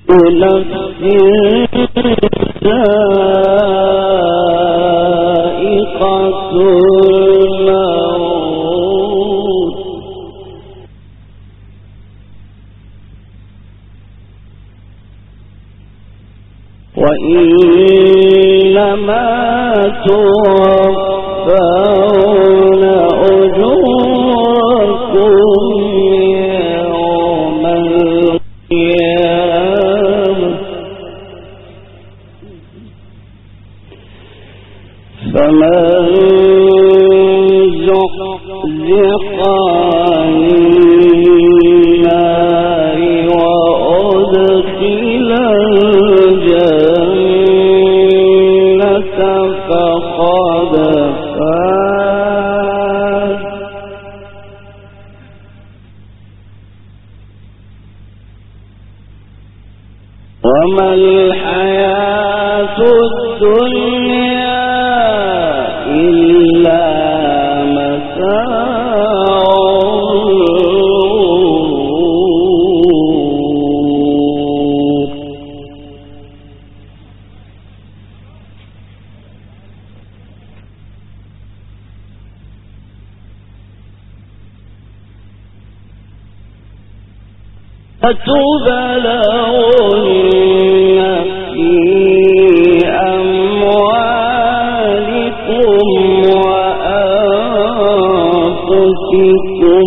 نفس ذائقة الموت وإنما توفون أجوركم يوم القيامة فمن زحزح عن النار وأدخل الجنة فقد فاز وما الحياة الدنيا إلا متاع أتبلغن في أموالكم وأنفسكم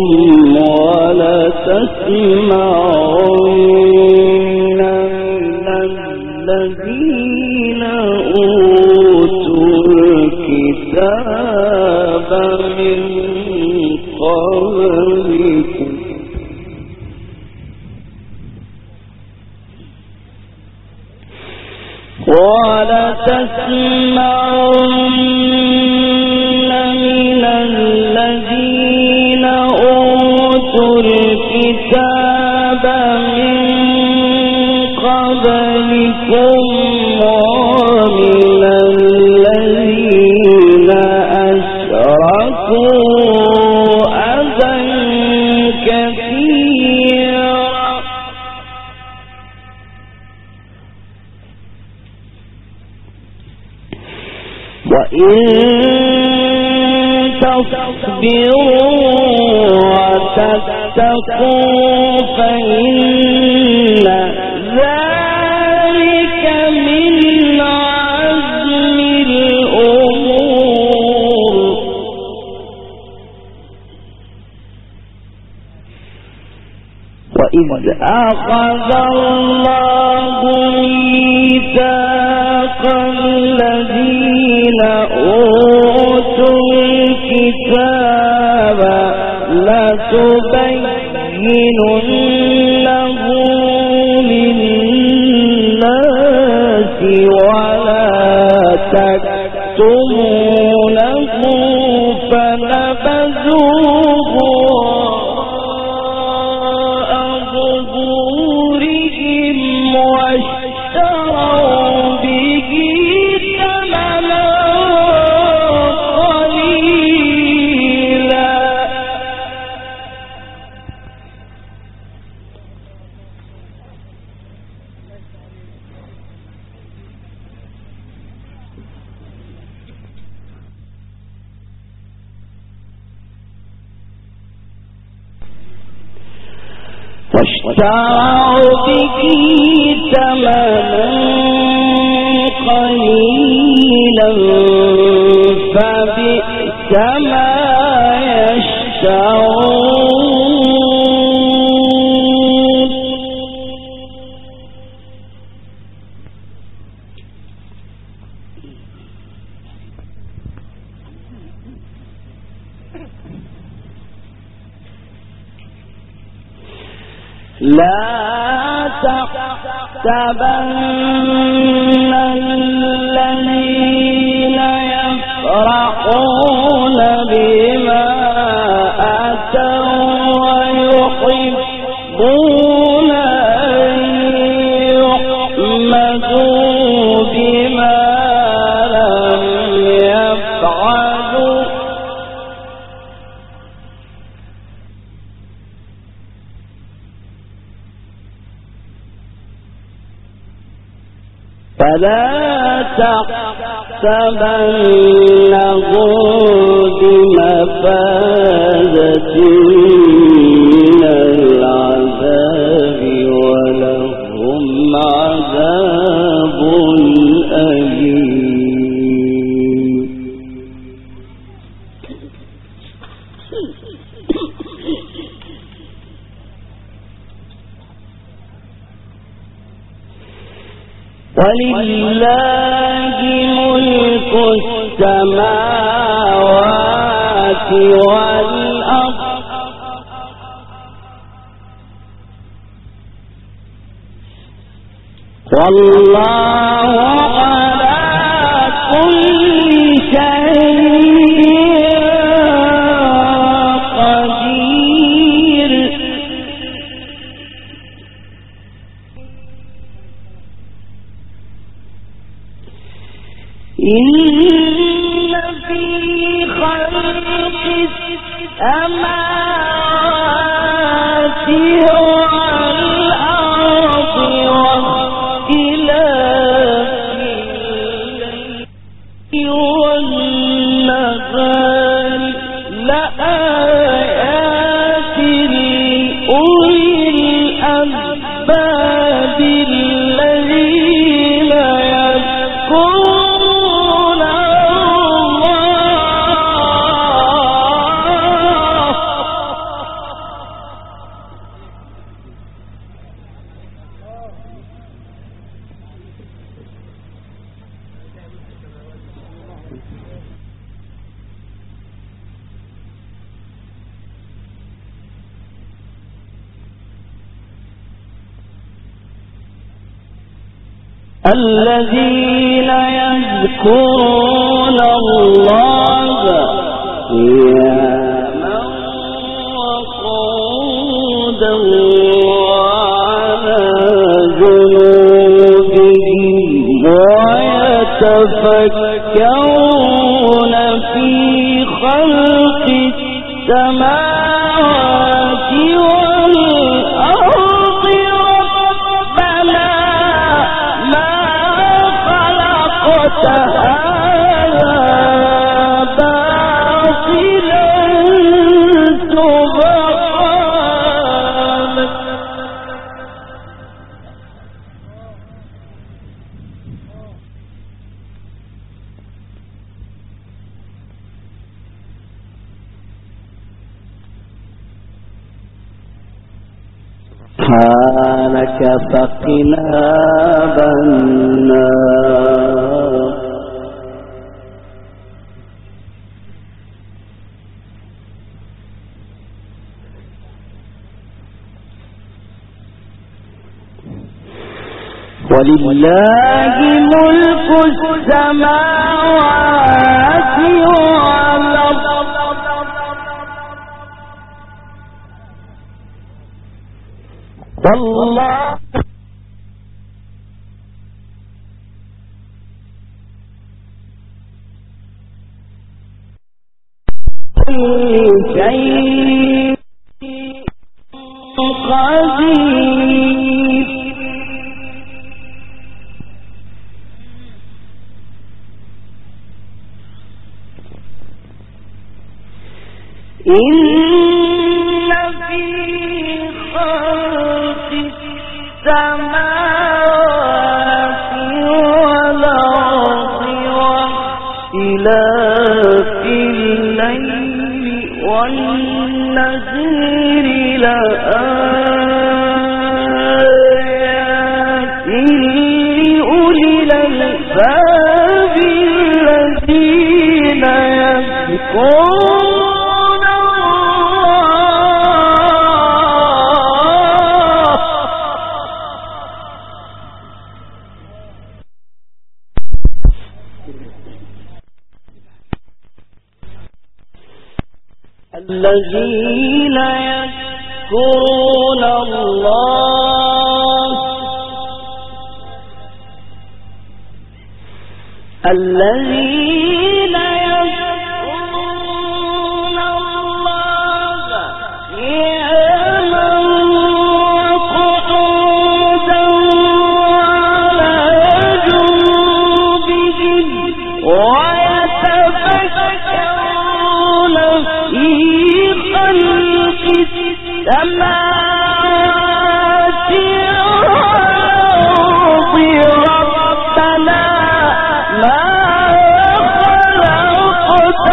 ولتسمعن من الذين أوتوا الكتاب من قبلكم ولتسمعن من الذين أوتوا الكتاب من قبلكم ومن الذين أشركوا أذى كثيرا وإن تصبروا وتتقوا فإن ذلك من عزم الأمور وإذ أخذ الله ميثاق الذين أوتوا الكتاب لتبيننه للناس ولا تكتمونه فنبذوه وراء ظهورهم واشتروا به ثمنا قليلا واشتروا به ثمنا قليلا فبئس ما يشترون لا تحسبن الذين يفرحون بما أتوا ويحبون أن يحمدوا بما لم يفعلوا فلا تحسبنهم بمفازة من العذاب ولهم عذاب أليم. ولله ملك السماوات والأرض والله على كل شيء قدير. إن في خلق السماوات والأرض واختلاف الليل والنهار لآيات لأولي الألباب الذين يذكرون الذين يذكرون الله قياما وقعودا وعلى جنوبهم ويتفكرون في خلق السماوات والأرض ربنا هذا باطلا سبحانك. سبحانك فقنا عذاب النار. ولله ملك السماوات والأرض والله كل شيء قدير. إن في خلق السماوات والأرض واختلاف الليل والنهار لآيات لأولي الألباب الذين يذكرون الذين يذكرون الله الذين يذكرون الله قياما وقعودا وعلى جنوبهم السماوات والأرض ربنا ما خلقت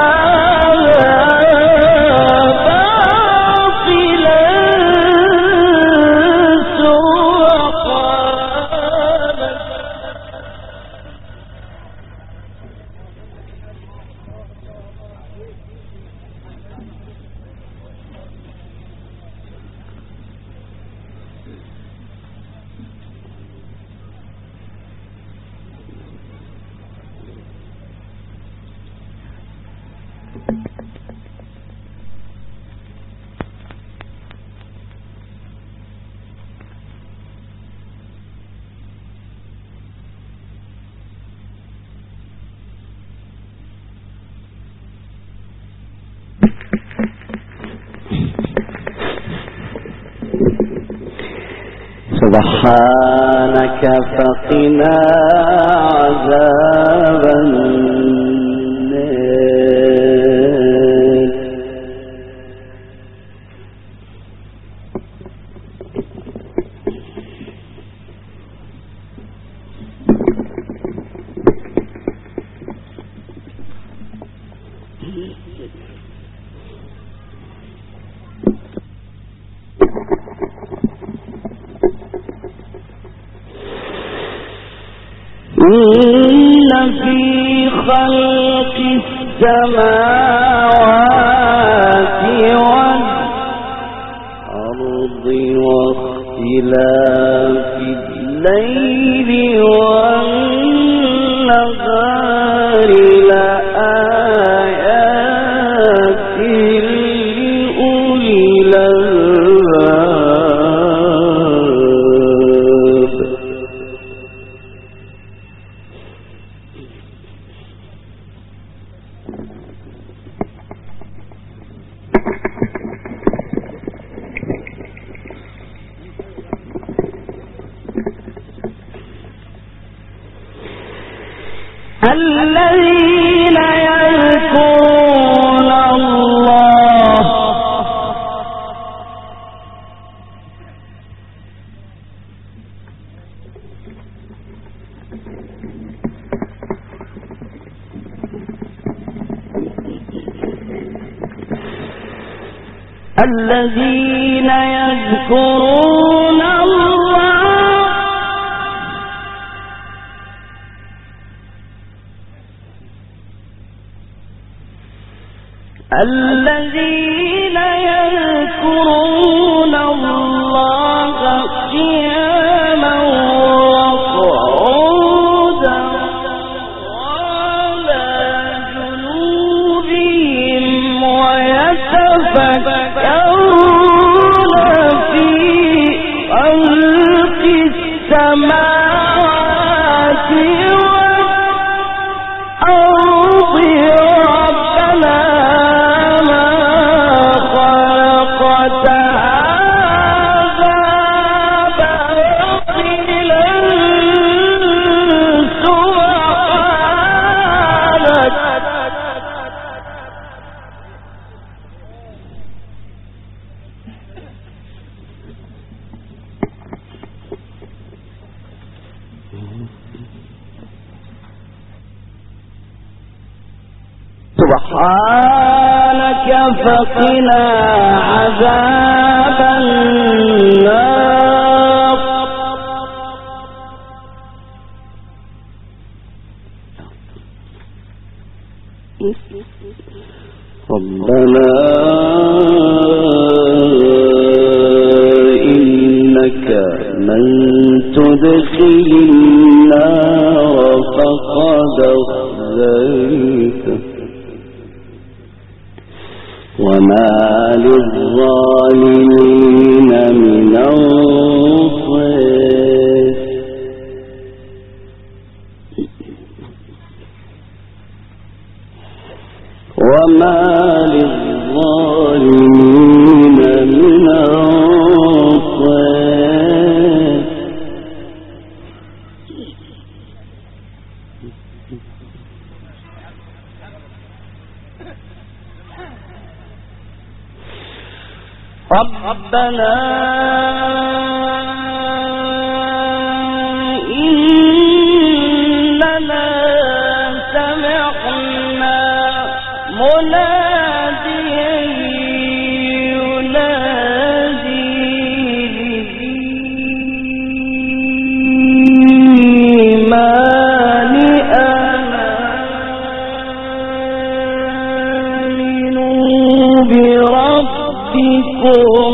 سبحانك فقنا عذاب النار. إن في خلق السماوات والأرض واختلاف الليل والنهار لآيات لأولي الألباب. الذين يذكرون الله الذين يذكرون الذين يذكرون الله قياما وقعودا وعلى جنوبهم ويتفكرون في خلق السماوات والأرض ربنا سبحانك فقنا عذاب النار. ربنا إنك من تدخل النار فقد أخزيته وما للظالمين من أنصار. وما للظالمين من أنصار. ربنا إننا سمعنا مناديا ينادي للإيمان أن آمنوا بربكم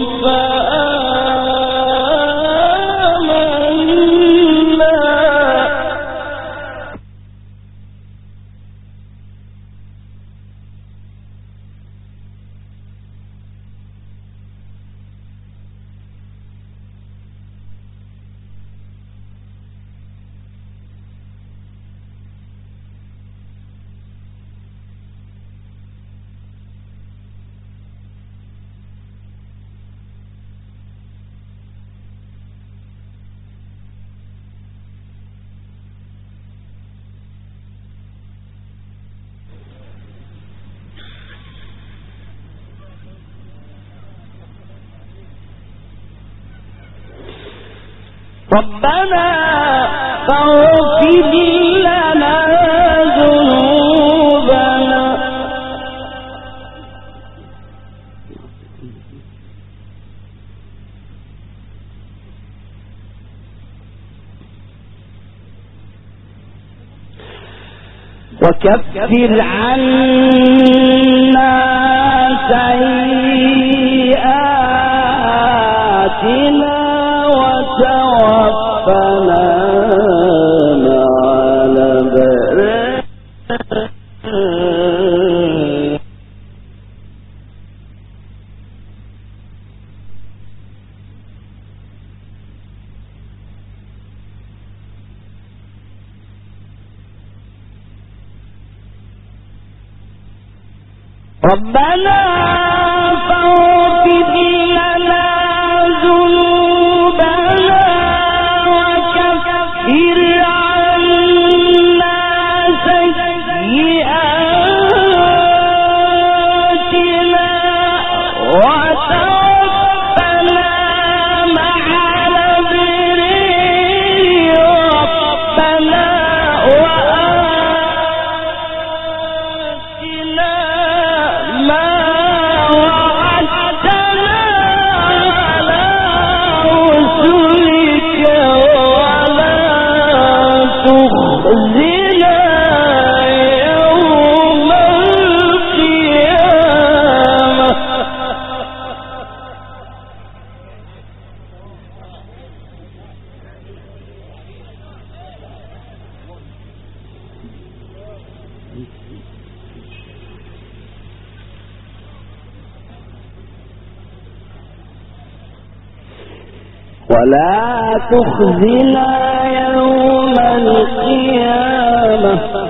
ربنا فاغفر لنا ذنوبنا وكفر عنا سيئاتنا وتوفنا مع الأبرار ربنا فاغفر لنا ذنوبنا وكفر عنا سيئاتنا وتوفنا مع الأبرار ربنا وآتنا ما وعدتنا على رسلك ولا تخزنا يوم القيامة ولا تخزنا يوم القيامة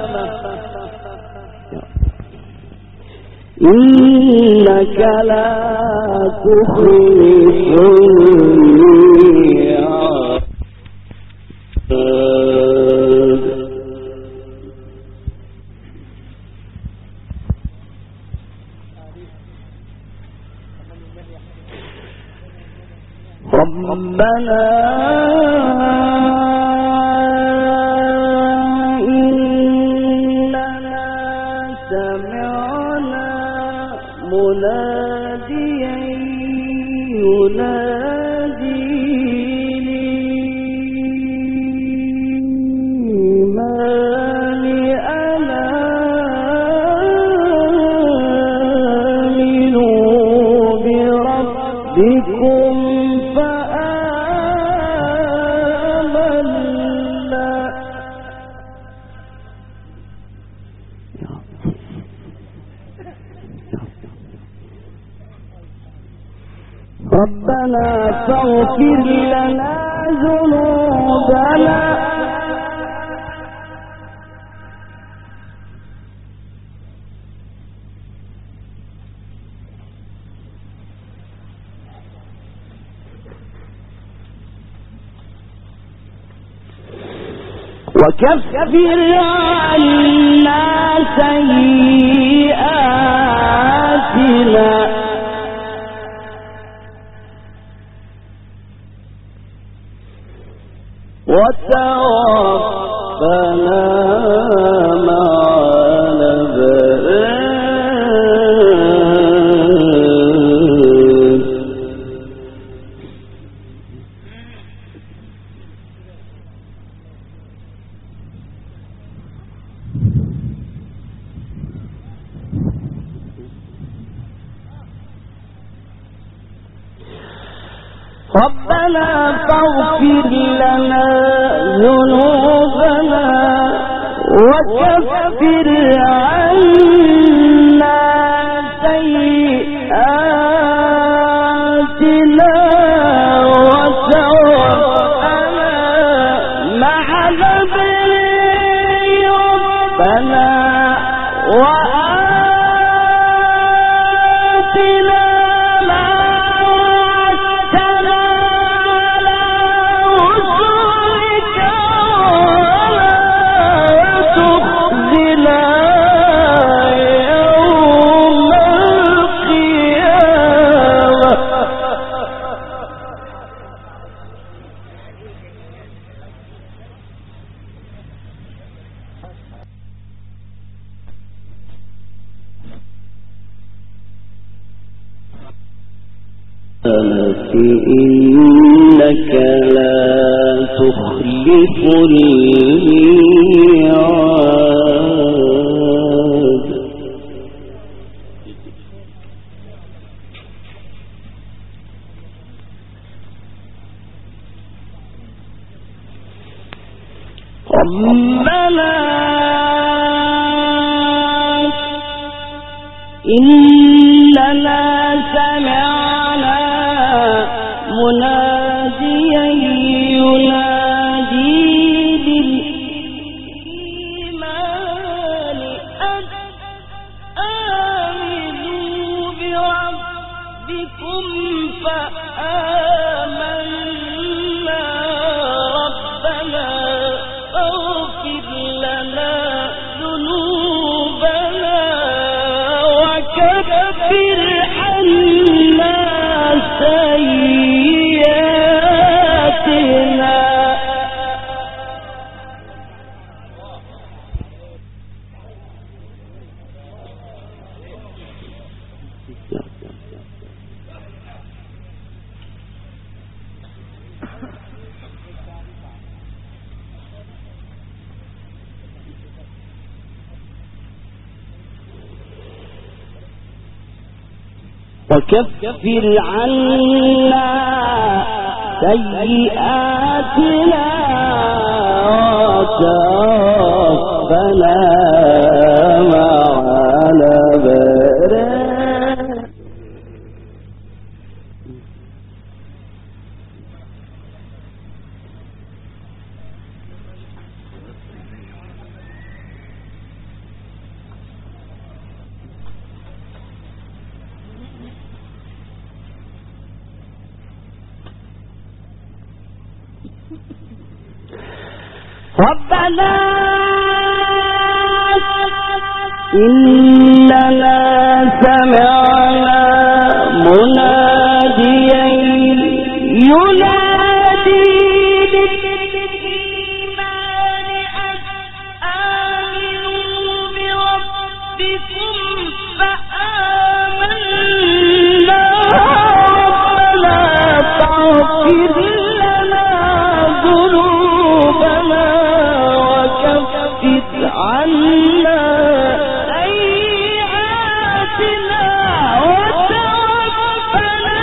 إنك لا تخلف الميعاد ربنا إننا سمعنا مناديا ينادي للإيمان أن آمنوا بربكم ربنا فاغفر لنا ذنوبنا وكفر عنا سيئاتنا وتوفنا مع الأبرار. ربنا فاغفر لنا ذنوبنا وكفر عنا سيئاتنا وتوفنا مع الأبرار. ربنا وآتنا إنك لا تخلف الميعاد. ربنا إننا سمعنا مناديا ينادي للإيمان أن آمنوا بربكم فآمنا. ربنا اغفر لنا ذنوبنا وكفر عنا سيئاتنا. وكفر عنا سيئاتنا وتوفنا مع الأبرار. ربنا إننا سمعنا مناديا ينادي للإيمان أن آمنوا بربكم فآمنا. ربنا فاغفر لنا ذنوبنا وكفر عنا سيئاتنا وتوفنا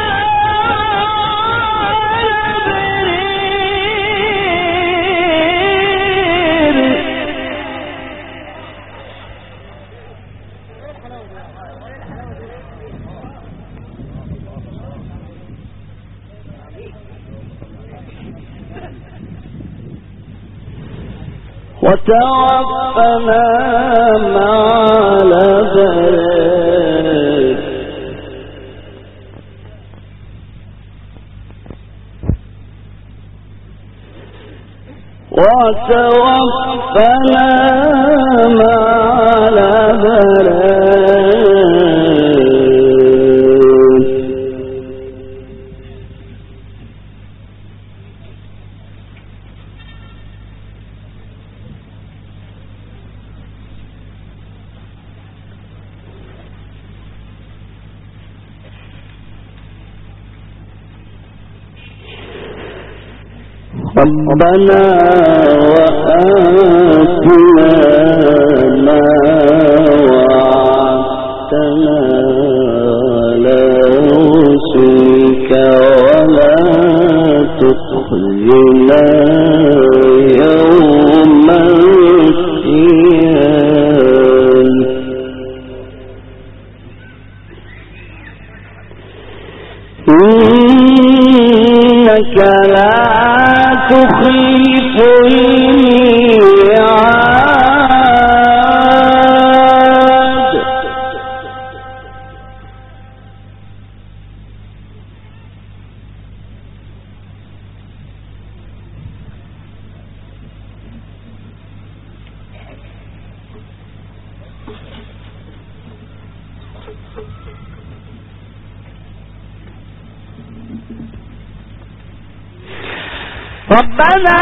وتوفنا مع الأبرار. وتوفنا مع الأبرار. ربنا وآتنا ما وعدتنا على رسلك ولا تخزنا يوم القيامة إنك لا تخلف الميعاد ربنا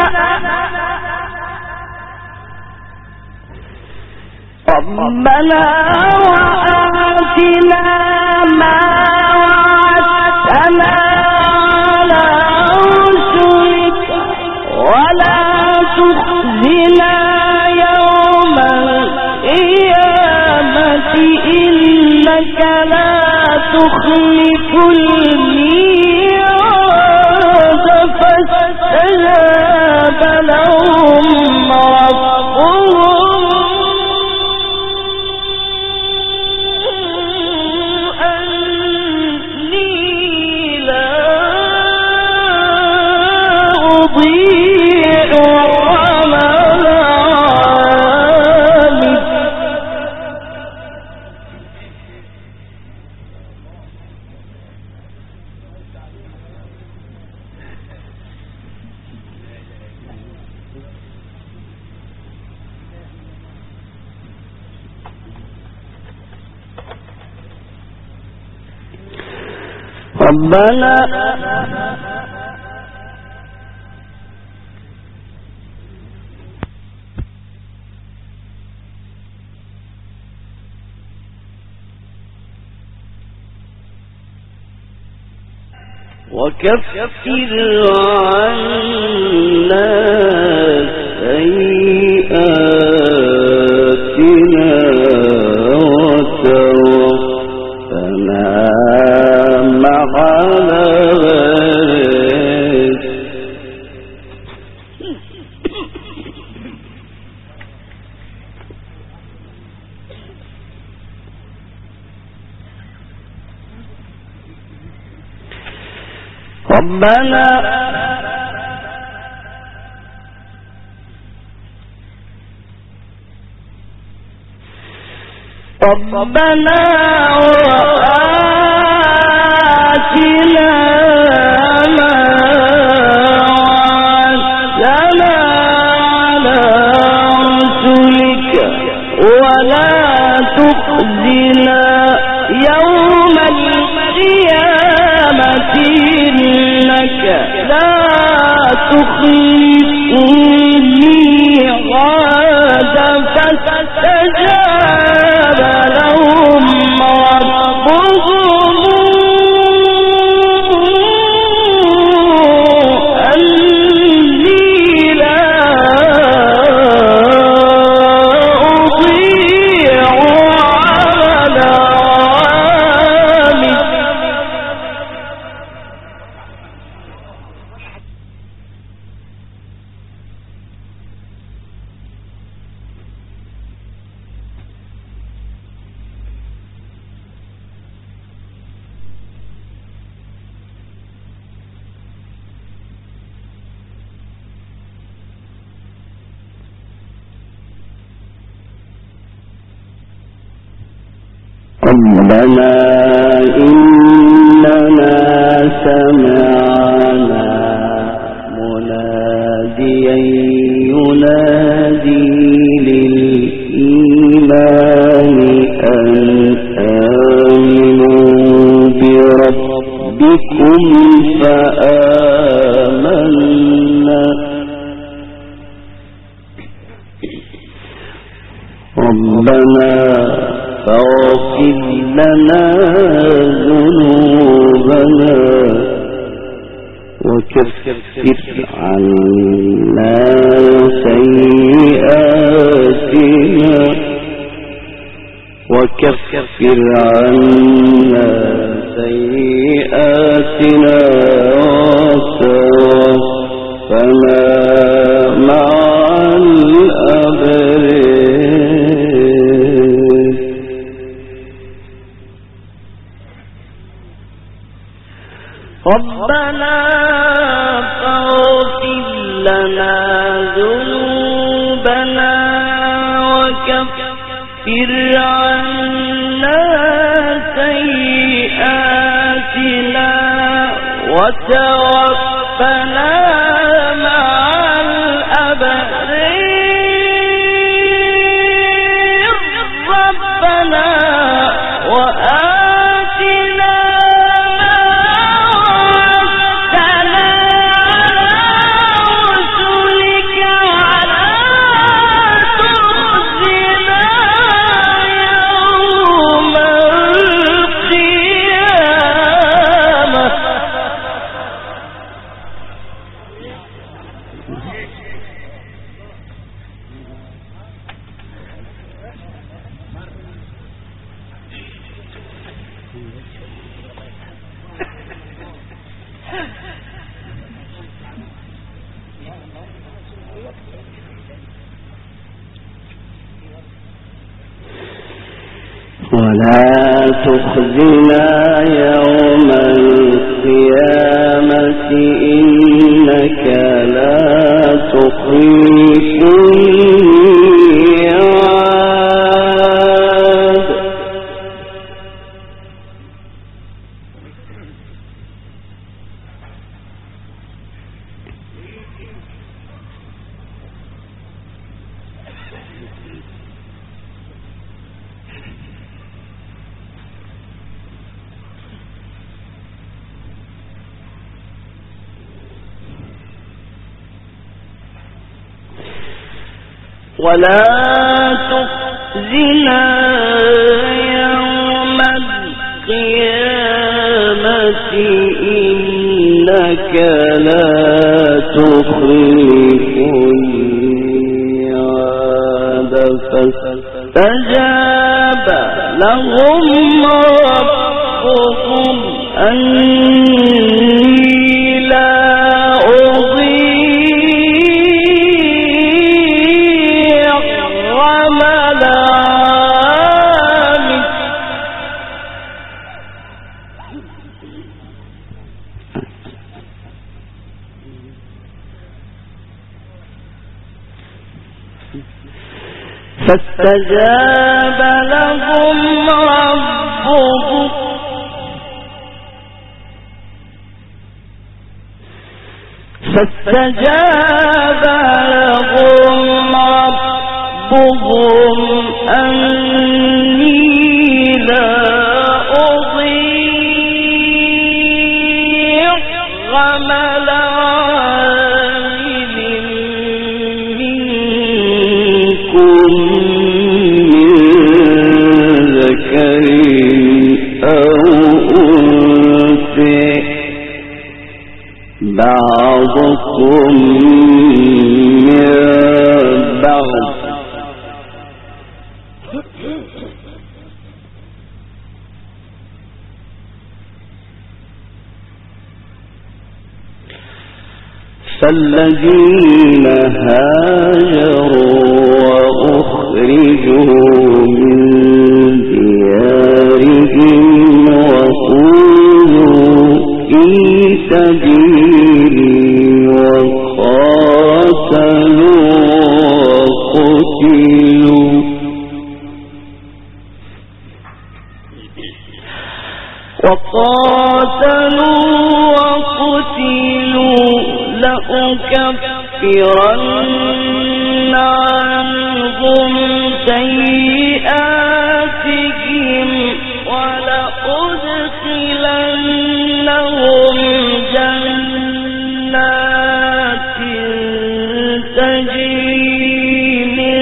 وآتنا ما وعدتنا على رسلك ولا تخزنا يوم القيامة إنك لا تخلف الميعاد فاستجاب لهم ربهم أني لا أضيع عمل عامل ربنا وكفر عنا سيئاتنا وتوفنا مع الأبرار ربنا وآتنا ما وعدتنا على رسلك ولا تخزنا يوم القيامة إنك لا تخلف الميعاد فاستجاب لهم ربهم أني لا أضيع عمل عامل ربنا إننا سمعنا مناديا ينادي للإيمان أن آمنوا بربكم فآمنا ربنا فاغفر لنا ذنوبنا وكفر عنا سيئاتنا وكفر عنا سيئاتنا وتوفنا مع الأبرار. ربنا فاغفر لنا ذنوبنا وكفر عنا سيئاتنا وتوفنا مع الأبرار. ربنا وآتنا ما وعدتنا على رسلك ولا تخزنا يوم القيامة. ولا تخزنا يوم القيامة إنك لا تخلف الميعاد. ولا تخزنا يوم القيامة إنك لا تخلف الميعاد. فاستجاب لهم ربهم أني لا فاستجاب لهم ربهم أني لا أضيع عمل عامل منكم بعضكم من بعض فالذين هاجروا وأخرجوا من ديارهم وأوذوا في سبيلي وقاتلوا وقتلوا لأكفرن عنهم سيئاتهم ولأدخلنهم جنات تجري من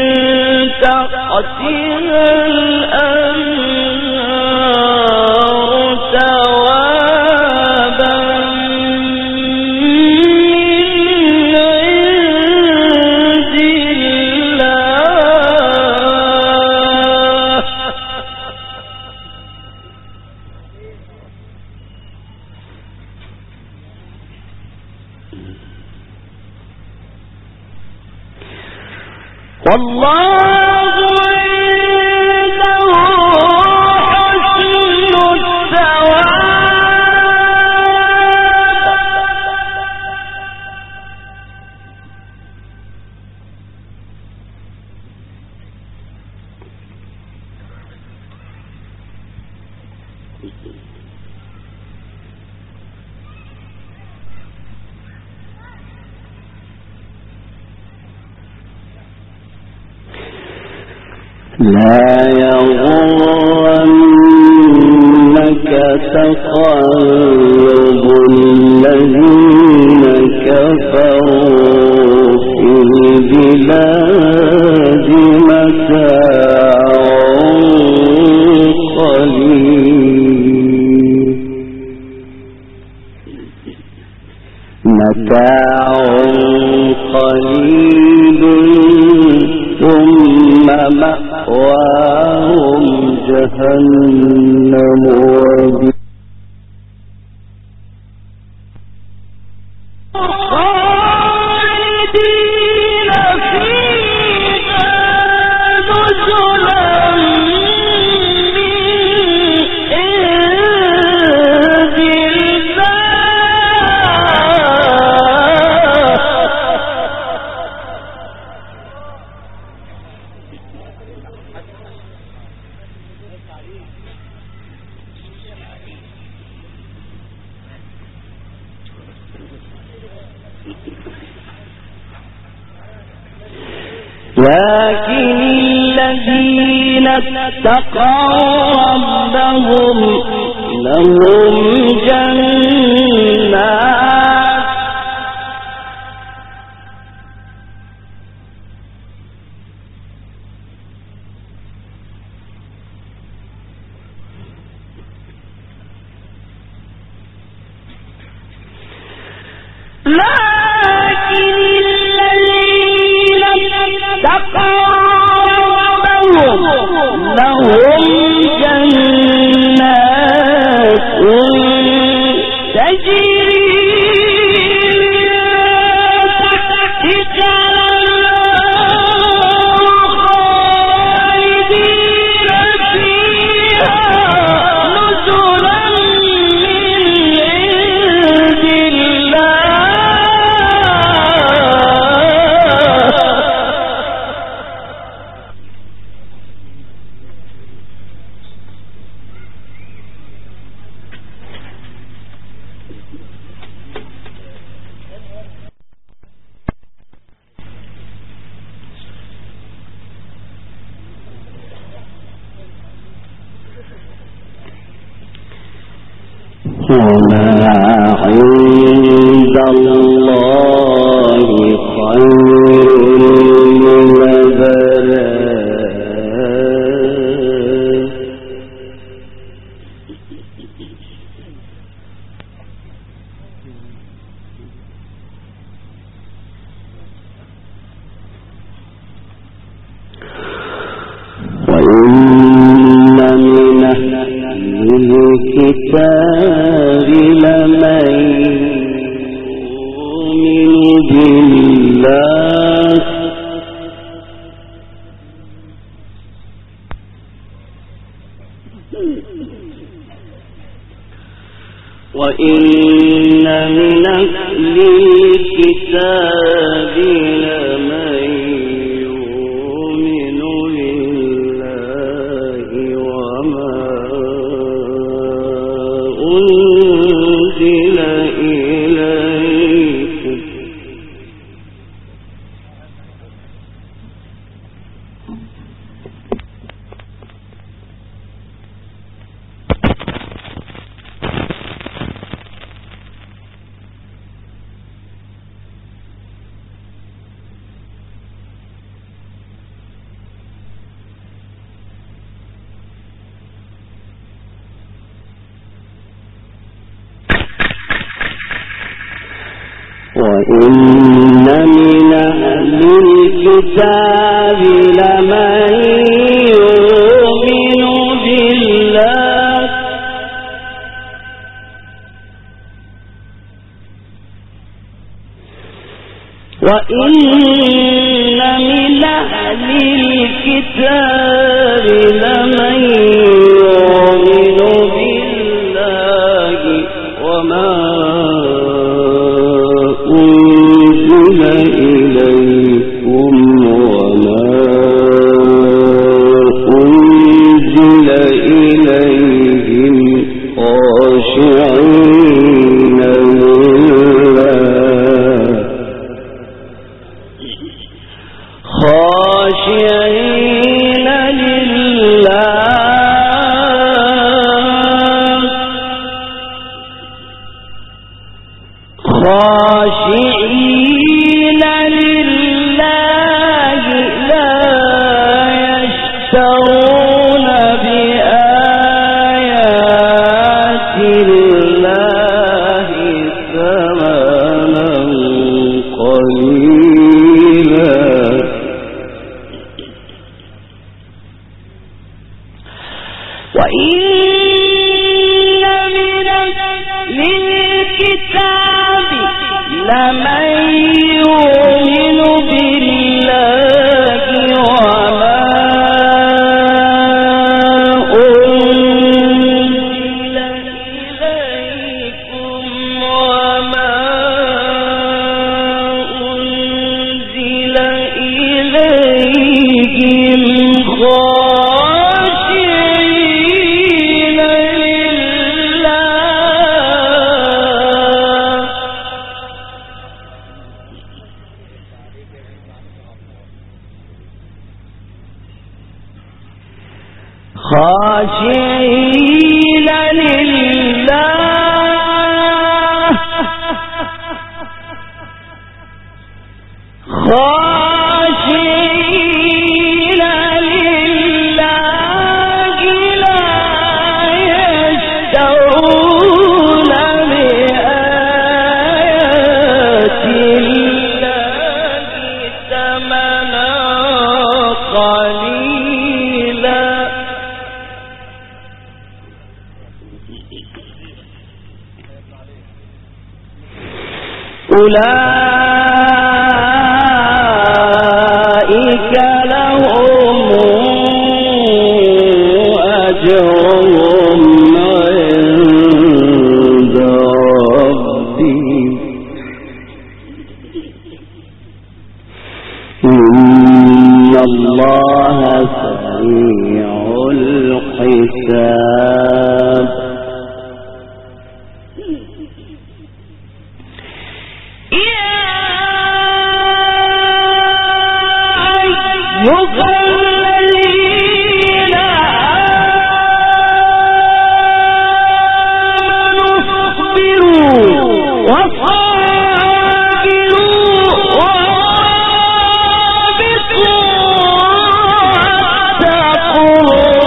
تحتها الأنهار ثوابا والله عنده حسن الثواب. لا يغرنك تقلب الذين كفروا في البلاد متاع قليل ثم مأواهم جهنم لكن الذين اتقوا ربهم لهم جنات لهم جنات تجري تحتها خالدين فيها نزلا من عند وما عند الله خير للأبرار وإن من أهل الكتاب لمن يؤمن بالله وإن من أهل الكتاب لمن يؤمن بالله وما أنزل إليكم وإن من أهل الكتاب لمن يؤمن بالله وإن من أهل للكتاب لمن يؤمن بالله وما أنزل إليكم وما أنزل إليهم خاشعين خاشعين لله لا يشترون بآيات الله ثمنا قليلا وإن للكتاب لمن يؤمن بالله وما أنزل إليكم وما أنزل إليهم خاشعين لله خاشعين لله لا يشترون بآيات الله ثمنا قليلا أولئك لهم أجرهم عند ربهم إن الله سريع الحساب الذين آمنوا اصبروا وصابروا ورابطوا واتقوا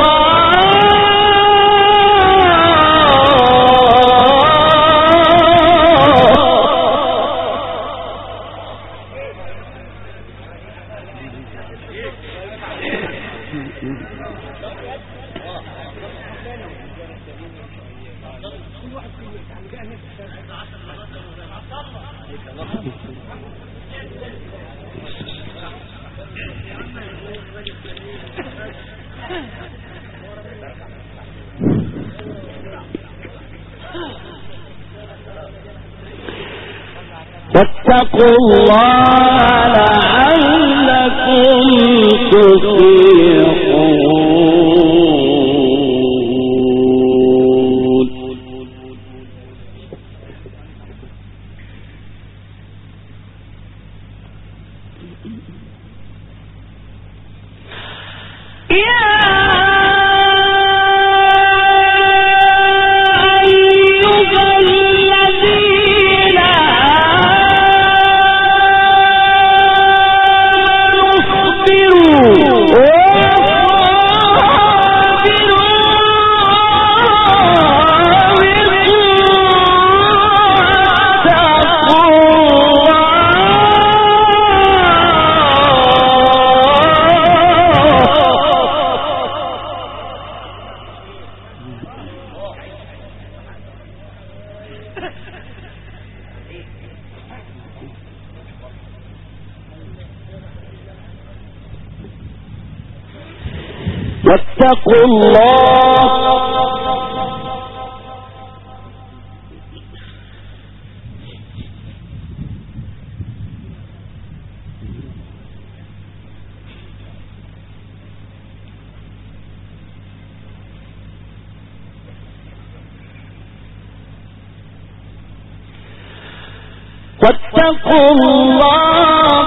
واتقوا الله لعلكم تفلحون. واتقوا الله واتقوا الله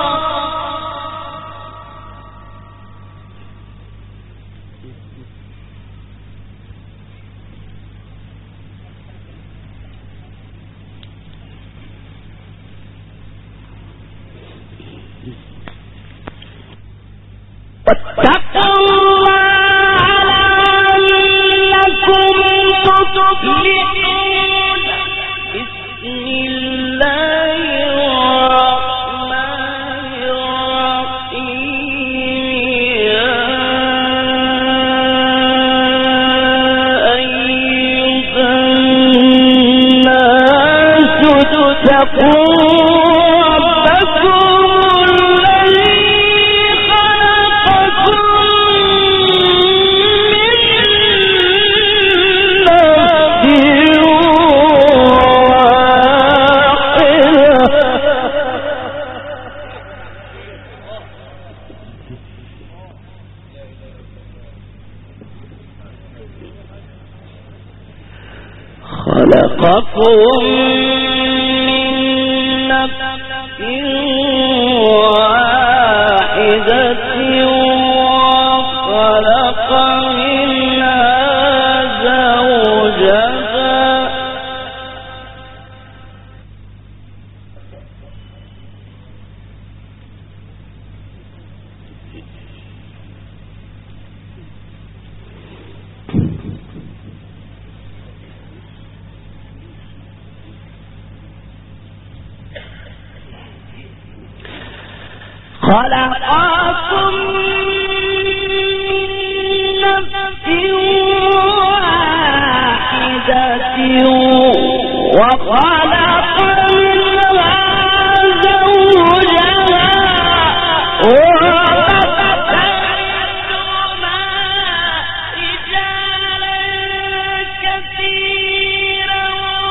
واتقوا الله لعلكم تفلحون. بسم الله الرحمن الرحيم. يا أيها الناس اتقوا خلقكم من نفس واحدة وخلق منها زوجها خلقكم من نفس واحدة وخلق منها زوجها وبث منهما رجالا كثيرا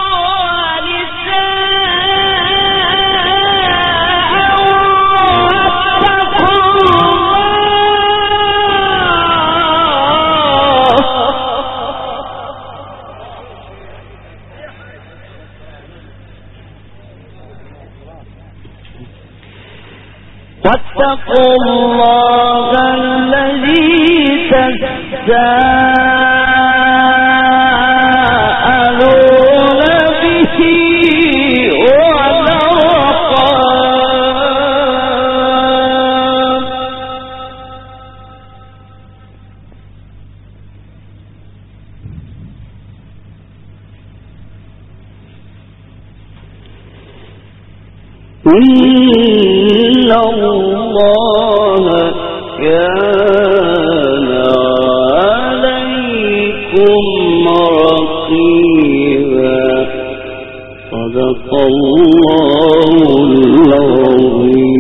واتقوا الله الذي تساءلون به والأرحام إن الله كان عليكم رقيبا. صدق الله العظيم.